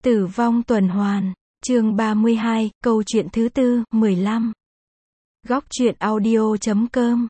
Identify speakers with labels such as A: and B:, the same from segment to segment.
A: Tử vong tuần hoàn, chương 32, câu chuyện thứ tư, 15. Góc truyện audio.com.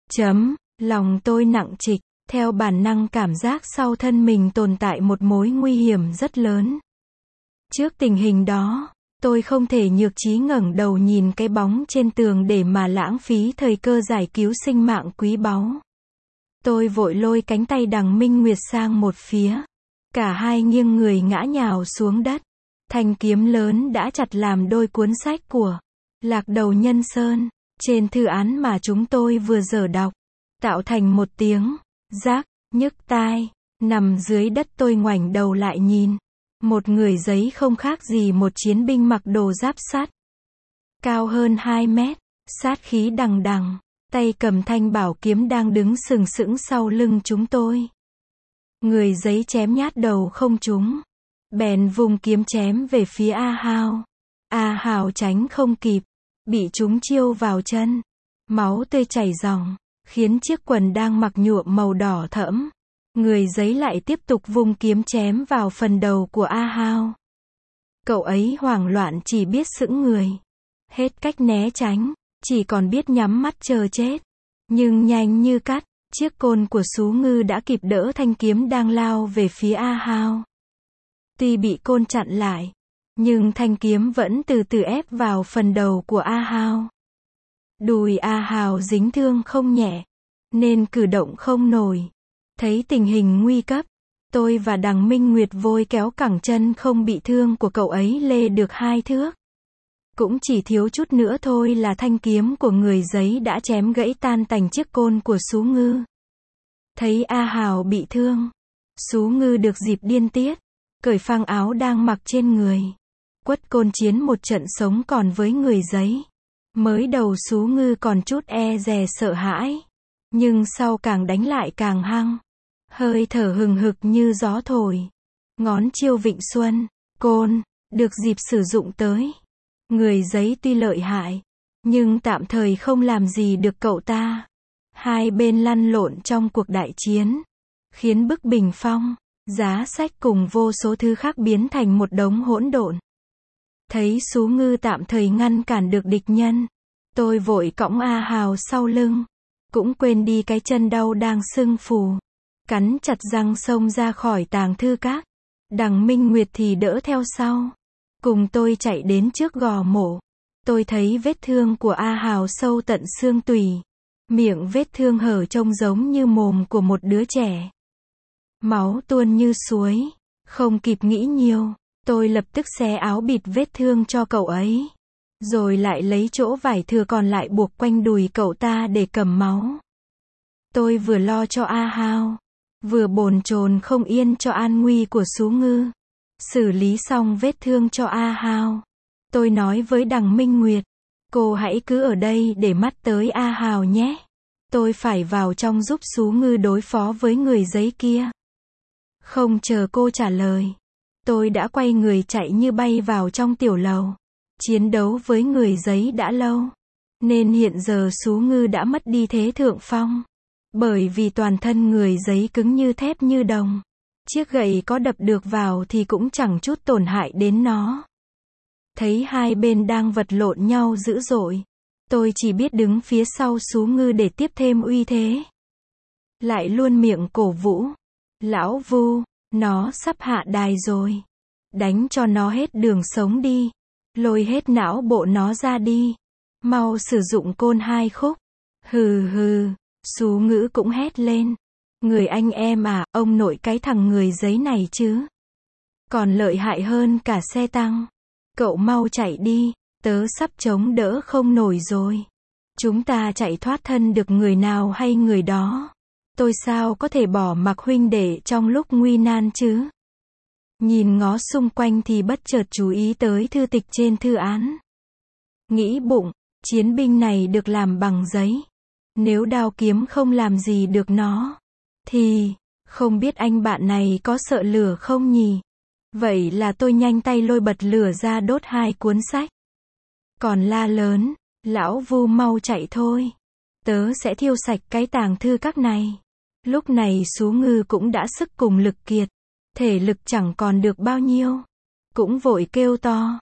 A: Lòng tôi nặng trịch, theo bản năng cảm giác sau thân mình tồn tại một mối nguy hiểm rất lớn. Trước tình hình đó, tôi không thể nhược trí ngẩng đầu nhìn cái bóng trên tường để mà lãng phí thời cơ giải cứu sinh mạng quý báu. Tôi vội lôi cánh tay Đằng Minh Nguyệt sang một phía. Cả hai nghiêng người ngã nhào xuống đất. Thanh kiếm lớn đã chặt làm đôi cuốn sách của Lạc Đầu Nhân Sơn, trên thư án mà chúng tôi vừa dở đọc, tạo thành một tiếng rác nhức tai. Nằm dưới đất tôi ngoảnh đầu lại nhìn. Một người giấy không khác gì một chiến binh mặc đồ giáp sắt. Cao hơn 2 mét, sát khí đằng đằng, tay cầm thanh bảo kiếm đang đứng sừng sững sau lưng chúng tôi. Người giấy chém nhát đầu không trúng, bèn vùng kiếm chém về phía A Hào. A Hào tránh không kịp, bị trúng chiêu vào chân. Máu tươi chảy ròng, khiến chiếc quần đang mặc nhuộm màu đỏ thẫm. Người giấy lại tiếp tục vung kiếm chém vào phần đầu của A Hào. Cậu ấy hoảng loạn chỉ biết sững người. Hết cách né tránh, chỉ còn biết nhắm mắt chờ chết. Nhưng nhanh như cắt, chiếc côn của Sú Ngư đã kịp đỡ thanh kiếm đang lao về phía A Hào. Tuy bị côn chặn lại, nhưng thanh kiếm vẫn từ từ ép vào phần đầu của A Hào. Đùi A Hào dính thương không nhẹ, nên cử động không nổi. Thấy tình hình nguy cấp, tôi và Đằng Minh Nguyệt vội kéo cẳng chân không bị thương của cậu ấy lê được 2 thước. Cũng chỉ thiếu chút nữa thôi là thanh kiếm của người giấy đã chém gãy tan tành chiếc côn của Sú Ngư. Thấy A Hào bị thương, Sú Ngư được dịp điên tiết, cởi phang áo đang mặc trên người, quất côn chiến một trận sống còn với người giấy. Mới đầu Sú Ngư còn chút e dè sợ hãi, nhưng sau càng đánh lại càng hăng, hơi thở hừng hực như gió thổi. Ngón chiêu Vịnh Xuân, côn, được dịp sử dụng tới. Người giấy tuy lợi hại, nhưng tạm thời không làm gì được cậu ta. Hai bên lăn lộn trong cuộc đại chiến, khiến bức bình phong, giá sách cùng vô số thứ khác biến thành một đống hỗn độn. Thấy Sú Ngư tạm thời ngăn cản được địch nhân, tôi vội cõng A Hào sau lưng, cũng quên đi cái chân đau đang sưng phù, cắn chặt răng xông ra khỏi tàng thư các. Đằng Minh Nguyệt thì đỡ theo sau, cùng tôi chạy đến trước gò mổ. Tôi thấy vết thương của A Hào sâu tận xương tủy, miệng vết thương hở trông giống như mồm của một đứa trẻ. Máu tuôn như suối, không kịp nghĩ nhiều, tôi lập tức xé áo bịt vết thương cho cậu ấy, rồi lại lấy chỗ vải thừa còn lại buộc quanh đùi cậu ta để cầm máu. Tôi vừa lo cho A Hào, vừa bồn chồn không yên cho an nguy của Sú Ngư. Xử lý xong vết thương cho A Hào, tôi nói với Đằng Minh Nguyệt, cô hãy cứ ở đây để mắt tới A Hào nhé. Tôi phải vào trong giúp Sú Ngư đối phó với người giấy kia. Không chờ cô trả lời, tôi đã quay người chạy như bay vào trong tiểu lầu. Chiến đấu với người giấy đã lâu, nên hiện giờ Sú Ngư đã mất đi thế thượng phong. Bởi vì toàn thân người giấy cứng như thép như đồng. Chiếc gậy có đập được vào thì cũng chẳng chút tổn hại đến nó. Thấy hai bên đang vật lộn nhau dữ dội, tôi chỉ biết đứng phía sau Sú Ngư để tiếp thêm uy thế. Lại luôn miệng cổ vũ, lão Vu, nó sắp hạ đài rồi. Đánh cho nó hết đường sống đi. Lôi hết não bộ nó ra đi. Mau sử dụng côn 2 khúc. Hừ hừ, Sú Ngữ cũng hét lên. Người anh em à, ông nội cái thằng người giấy này chứ. Còn lợi hại hơn cả xe tăng. Cậu mau chạy đi, tớ sắp chống đỡ không nổi rồi. Chúng ta chạy thoát thân được người nào hay người đó. Tôi sao có thể bỏ mặc huynh đệ trong lúc nguy nan chứ. Nhìn ngó xung quanh thì bất chợt chú ý tới thư tịch trên thư án. Nghĩ bụng, chiến binh này được làm bằng giấy. Nếu đao kiếm không làm gì được nó, thì, không biết anh bạn này có sợ lửa không nhỉ? Vậy là tôi nhanh tay lôi bật lửa ra đốt 2 cuốn sách. Còn la lớn, lão Vu mau chạy thôi. Tớ sẽ thiêu sạch cái tàng thư các này. Lúc này Sú Ngư cũng đã sức cùng lực kiệt. Thể lực chẳng còn được bao nhiêu. cũng vội kêu to,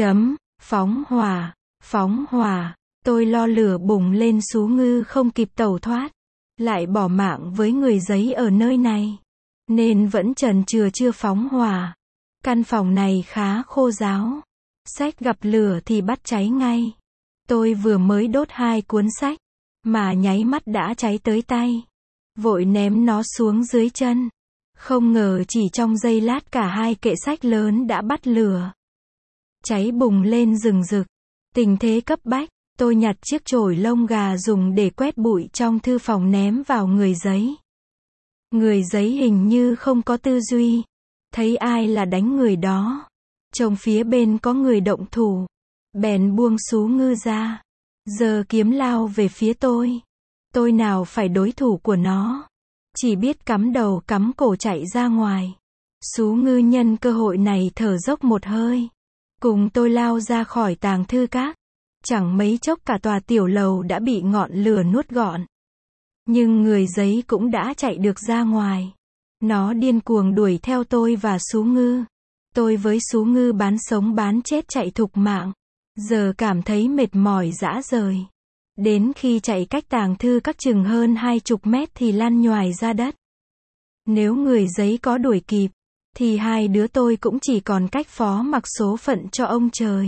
A: phóng hỏa, phóng hỏa. Tôi lo lửa bùng lên Sú Ngư không kịp tẩu thoát, lại bỏ mạng với người giấy ở nơi này, nên vẫn chần chừ chưa phóng hỏa. Căn phòng này khá khô ráo, sách gặp lửa thì bắt cháy ngay. Tôi vừa mới đốt 2 cuốn sách, mà nháy mắt đã cháy tới tay. Vội ném nó xuống dưới chân. Không ngờ chỉ trong giây lát cả 2 kệ sách lớn đã bắt lửa. Cháy bùng lên rừng rực. Tình thế cấp bách, tôi nhặt chiếc chổi lông gà dùng để quét bụi trong thư phòng ném vào người giấy. Người giấy hình như không có tư duy. Thấy ai là đánh người đó. Trông phía bên có người động thủ. Bèn buông Sú Ngư ra. Giơ kiếm lao về phía tôi. Tôi nào phải đối thủ của nó. Chỉ biết cắm đầu cắm cổ chạy ra ngoài. Sú Ngư nhân cơ hội này thở dốc một hơi. Cùng tôi lao ra khỏi tàng thư các. Chẳng mấy chốc cả tòa tiểu lầu đã bị ngọn lửa nuốt gọn. Nhưng người giấy cũng đã chạy được ra ngoài. Nó điên cuồng đuổi theo tôi và Sú Ngư. Tôi với Sú Ngư bán sống bán chết chạy thục mạng. Giờ cảm thấy mệt mỏi rã rời. Đến khi chạy cách tàng thư các chừng hơn 20 mét thì lăn nhoài ra đất. Nếu người giấy có đuổi kịp, thì 2 đứa tôi cũng chỉ còn cách phó mặc số phận cho ông trời.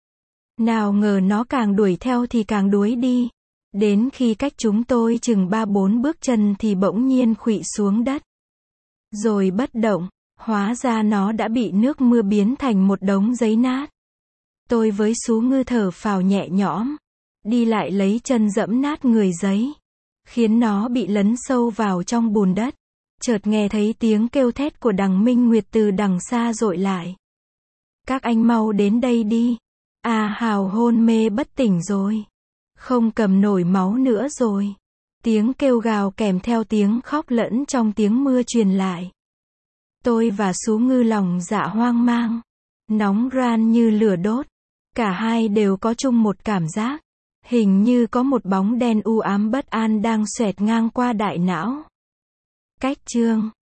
A: Nào ngờ nó càng đuổi theo thì càng đuối đi. Đến khi cách chúng tôi chừng 3-4 bước chân thì bỗng nhiên khuỵu xuống đất. Rồi bất động, hóa ra nó đã bị nước mưa biến thành một đống giấy nát. Tôi với Sú Ngư thở phào nhẹ nhõm, đi lại lấy chân dẫm nát người giấy, khiến nó bị lấn sâu vào trong bùn đất. Chợt nghe thấy tiếng kêu thét của đằng Minh Nguyệt từ đằng xa dội lại. Các anh mau đến đây đi. Hào hôn mê bất tỉnh rồi. Không cầm nổi máu nữa rồi. Tiếng kêu gào kèm theo tiếng khóc lẫn trong tiếng mưa truyền lại. Tôi và Sú Ngư lòng dạ hoang mang, nóng ran như lửa đốt. Cả hai đều có chung một cảm giác. Hình như có một bóng đen u ám bất an đang xoẹt ngang qua đại não. Cách chương